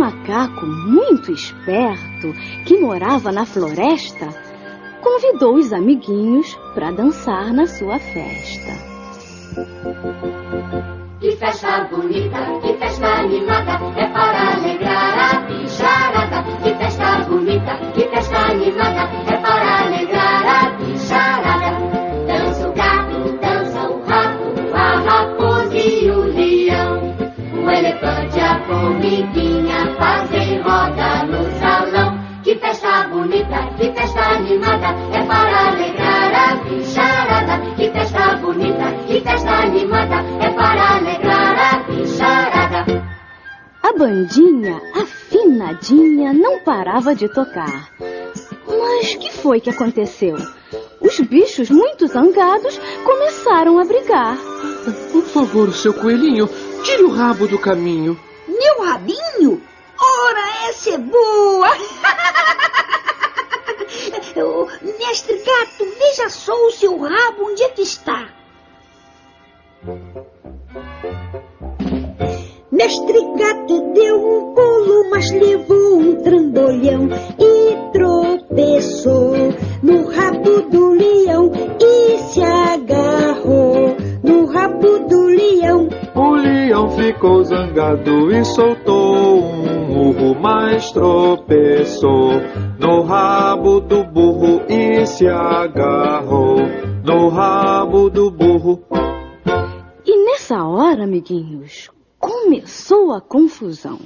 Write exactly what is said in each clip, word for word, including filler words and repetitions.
macaco muito esperto, que morava na floresta, convidou os amiguinhos para dançar na sua festa. Que festa bonita, que festa animada, é para alegrar a bicharada. Que festa bonita, que festa animada, é para alegrar a bicharada. Dança o gato, dança o rato, a raposa e o leão. O elefante, a formiguinha fazem roda no salão. Que festa bonita, que festa animada, é para alegrar a bicharada. Que festa bonita, que festa animada, é para alegrar a bicharada. A bandinha, afinadinha, não parava de tocar. Mas que foi que aconteceu? Os bichos, muito zangados, começaram a brigar. Por favor, seu coelhinho, tire o rabo do caminho. Meu rabinho? Ora, essa é boa! Mestre Gato, veja só o seu rabo, onde é que está? Mestre Gato deu um pulo, mas levou um trambolhão e tropeçou no rabo do leão e se agarrou no rabo do leão. O leão ficou zangado e soltou um murro, mas tropeçou no rabo do burro e se agarrou no rabo do burro. E nessa hora, amiguinhos, começou a confusão.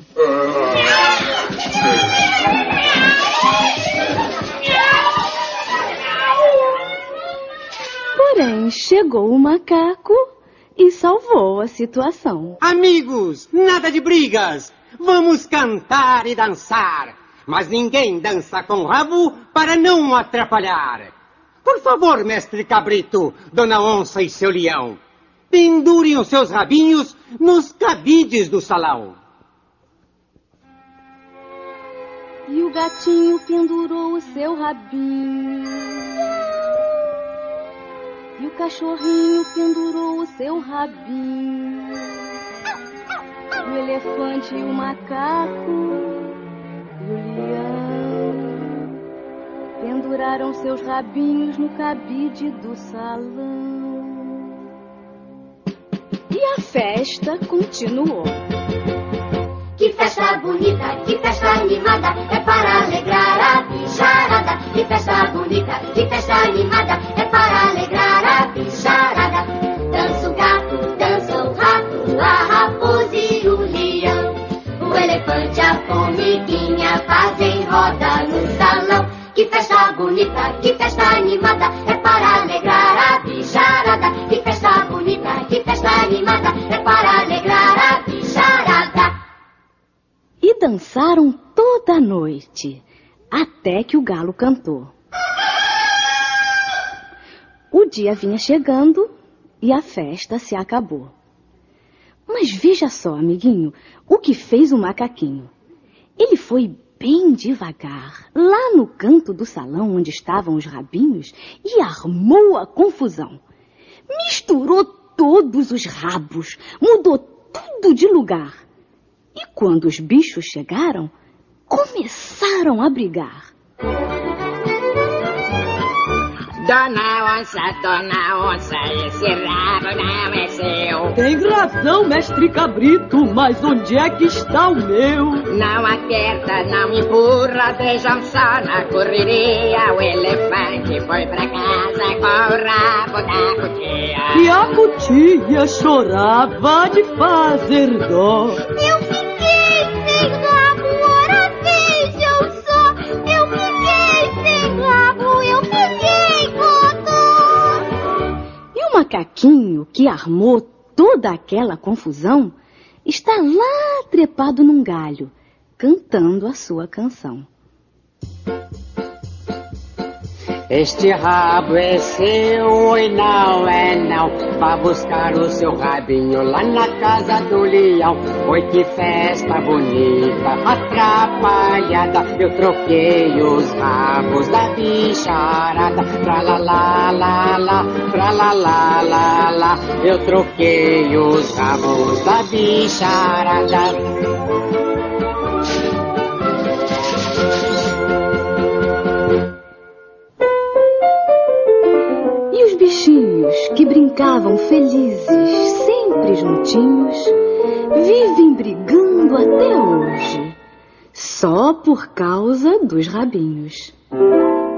Porém, chegou o macaco e salvou a situação. Amigos, nada de brigas. Vamos cantar e dançar. Mas ninguém dança com o rabo para não atrapalhar. Por favor, mestre Cabrito, Dona Onça e seu leão, pendurem os seus rabinhos nos cabides do salão. E o gatinho pendurou o seu rabinho. E o cachorrinho pendurou o seu rabinho. O elefante e o macaco e o leão penduraram seus rabinhos no cabide do salão. E a festa continuou. Que festa bonita, que festa animada, é para alegrar a bicharada. Que festa bonita, que festa animada, é para alegrar a bicharada. Dança o gato, dança o rato, a raposa e o leão. O elefante, a formiguinha fazem roda no salão. Que festa bonita, que festa animada, é para alegrar a bicharada. Que festa bonita, que festa animada, é para alegrar a bicharada. E dançaram toda a noite, até que o galo cantou. O dia vinha chegando e a festa se acabou. Mas veja só, amiguinho, o que fez o macaquinho. Ele foi bem devagar, lá no canto do salão onde estavam os rabinhos, e armou a confusão. Misturou todos os rabos, mudou tudo de lugar. E quando os bichos chegaram, começaram a brigar. Dona Onça, Dona Onça, esse rabo não é seu. Tem razão, mestre Cabrito, mas onde é que está o meu? Não aperta, não empurra, vejam só na correria. O elefante foi pra casa com o rabo da cutia. E a cutia chorava de fazer dó. Eu fiquei sem rabo, ora vejam só. Eu fiquei sem rabo, eu fiquei com dor. E o macaquinho, que armou toda aquela confusão, está lá trepado num galho, cantando a sua canção. Este rabo é seu e não é não. Vá buscar o seu rabinho lá na casa do leão. Oi, que festa bonita, atrapalhada. Eu troquei os rabos da bicharada. Tra la la la la, tra la la la la. Eu troquei os rabos da bicharada. E os bichinhos que brincavam felizes, sempre juntinhos, vivem brigando até hoje, só por causa dos rabinhos.